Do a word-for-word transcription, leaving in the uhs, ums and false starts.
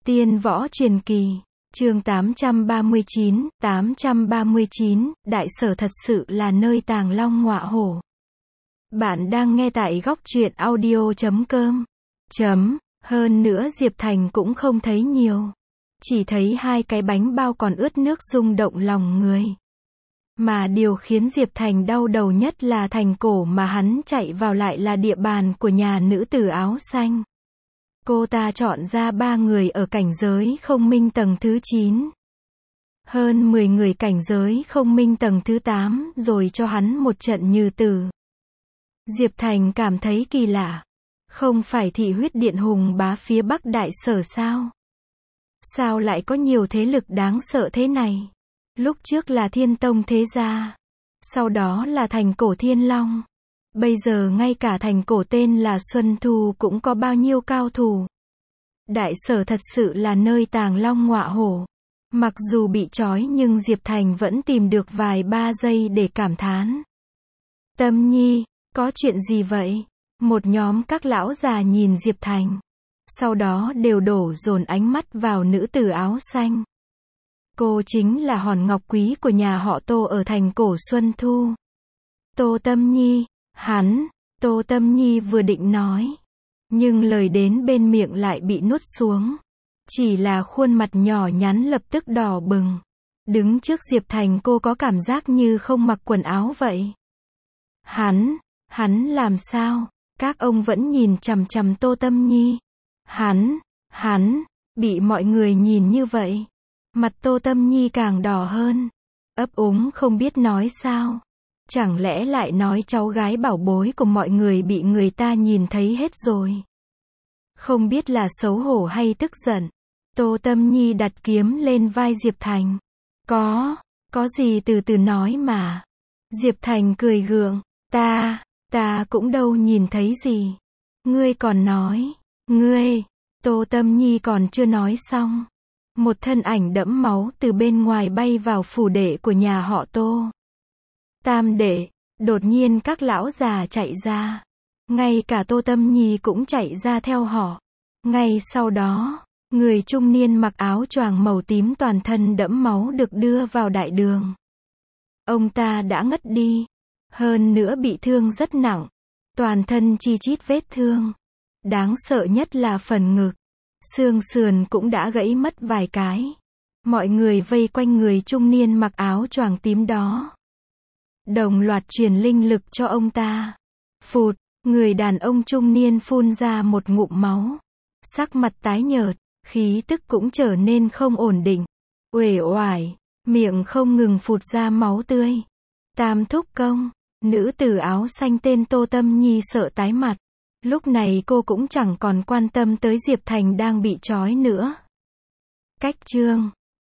Tiên võ truyền kỳ, chương tám trăm ba mươi chín, tám trăm ba mươi chín, Đại Sở thật sự là nơi tàng long ngọa hổ. Bạn đang nghe tại góc truyện audio chấm com. Chấm, hơn nữa Diệp Thành cũng không thấy nhiều. Chỉ thấy hai cái bánh bao còn ướt nước rung động lòng người. Mà điều khiến Diệp Thành đau đầu nhất là thành cổ mà hắn chạy vào lại là địa bàn của nhà nữ tử áo xanh. Cô ta chọn ra ba người ở cảnh giới không minh tầng thứ chín. Hơn mười người cảnh giới không minh tầng thứ tám rồi cho hắn một trận như tử. Diệp Thành cảm thấy kỳ lạ. Không phải thị huyết điện hùng bá phía bắc Đại Sở sao? Sao lại có nhiều thế lực đáng sợ thế này? Lúc trước là Thiên Tông thế gia. Sau đó là thành cổ Thiên Long. Bây giờ ngay cả thành cổ tên là Xuân Thu cũng có bao nhiêu cao thủ. Đại Sở thật sự là nơi tàng long ngọa hổ. Mặc dù bị trói nhưng Diệp Thành vẫn tìm được vài ba giây để cảm thán. Tâm Nhi, có chuyện gì vậy? Một nhóm các lão già nhìn Diệp Thành. Sau đó đều đổ dồn ánh mắt vào nữ tử áo xanh. Cô chính là hòn ngọc quý của nhà họ Tô ở thành cổ Xuân Thu. Tô Tâm Nhi, hắn, Tô Tâm Nhi vừa định nói. Nhưng lời đến bên miệng lại bị nuốt xuống. Chỉ là khuôn mặt nhỏ nhắn lập tức đỏ bừng. Đứng trước Diệp Thành cô có cảm giác như không mặc quần áo vậy. Hắn, hắn làm sao? Các ông vẫn nhìn chằm chằm Tô Tâm Nhi. Hắn, hắn, bị mọi người nhìn như vậy. Mặt Tô Tâm Nhi càng đỏ hơn. Ấp úng không biết nói sao. Chẳng lẽ lại nói cháu gái bảo bối của mọi người bị người ta nhìn thấy hết rồi. Không biết là xấu hổ hay tức giận. Tô Tâm Nhi đặt kiếm lên vai Diệp Thành. Có, có gì từ từ nói mà. Diệp Thành cười gượng. Ta, ta cũng đâu nhìn thấy gì. Ngươi còn nói, ngươi, Tô Tâm Nhi còn chưa nói xong. Một thân ảnh đẫm máu từ bên ngoài bay vào phủ đệ của nhà họ Tô. Tam đệ, đột nhiên các lão già chạy ra. Ngay cả Tô Tâm Nhi cũng chạy ra theo họ. Ngay sau đó, người trung niên mặc áo choàng màu tím toàn thân đẫm máu được đưa vào đại đường. Ông ta đã ngất đi. Hơn nữa bị thương rất nặng. Toàn thân chi chít vết thương. Đáng sợ nhất là phần ngực. Xương sườn cũng đã gãy mất vài cái. Mọi người vây quanh người trung niên mặc áo choàng tím đó. Đồng loạt truyền linh lực cho ông ta. Phụt, người đàn ông trung niên phun ra một ngụm máu. Sắc mặt tái nhợt, khí tức cũng trở nên không ổn định. Uể oải, miệng không ngừng phụt ra máu tươi. Tam thúc công, nữ tử áo xanh tên Tô Tâm Nhi sợ tái mặt. Lúc này cô cũng chẳng còn quan tâm tới Diệp Thành đang bị trói nữa. Cách chương